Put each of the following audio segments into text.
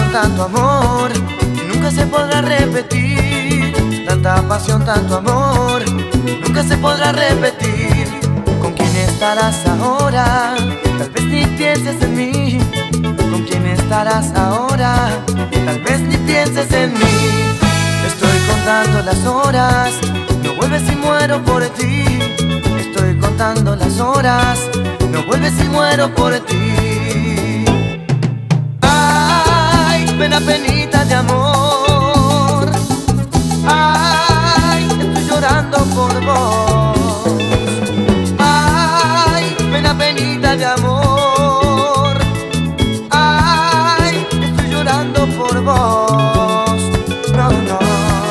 pasión, tanto amor, nunca se podrá repetir. Tanta pasión, tanto amor, nunca se podrá repetir. ¿Con quién estarás ahora? Tal vez ni pienses en mí. ¿Con quién estarás ahora? Tal vez ni pienses en mí. Estoy contando las horas, no vuelves y muero por ti. Estoy contando las horas, no vuelves y muero por ti. Ay, pena, penita de amor. Ay, estoy llorando por vos. Ay, pena, penita de amor. Ay, estoy llorando por vos. No, no.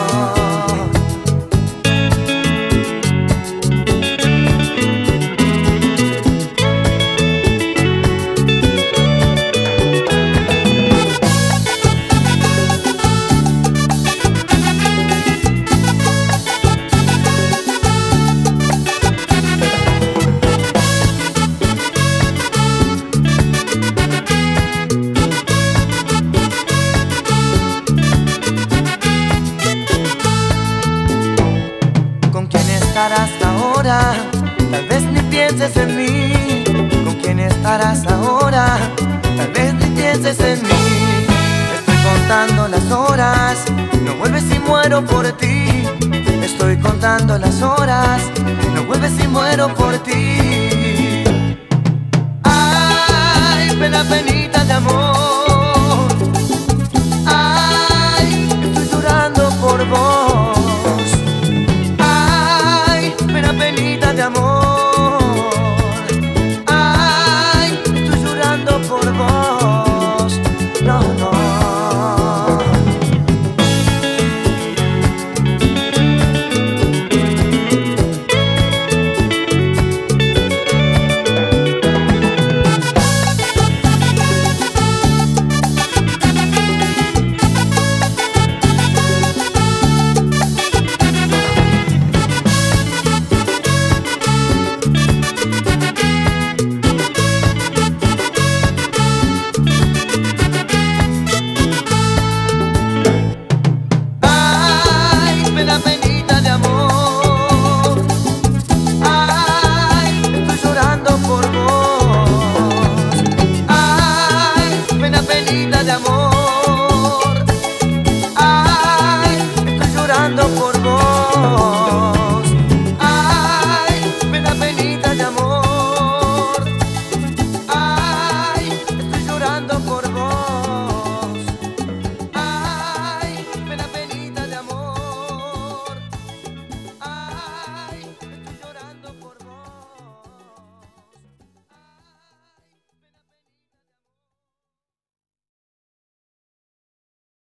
¿Estarás ahora? Tal vez ni pienses en mí. ¿Con quién estarás ahora? Tal vez ni pienses en mí. Estoy contando las horas, no vuelves y muero por ti. Estoy contando las horas, no vuelves y muero por ti.